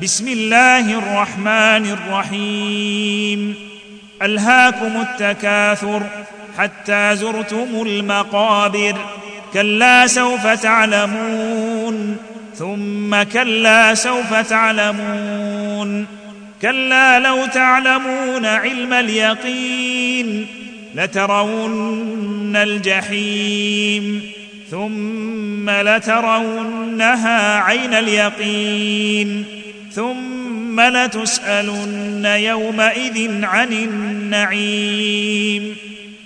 بسم الله الرحمن الرحيم. ألهاكم التكاثر حتى زرتم المقابر، كلا سوف تعلمون ثم كلا سوف تعلمون، كلا لو تعلمون علم اليقين لترون الجحيم ثم لترونها عين اليقين ثم لتسألن يومئذ عن النعيم.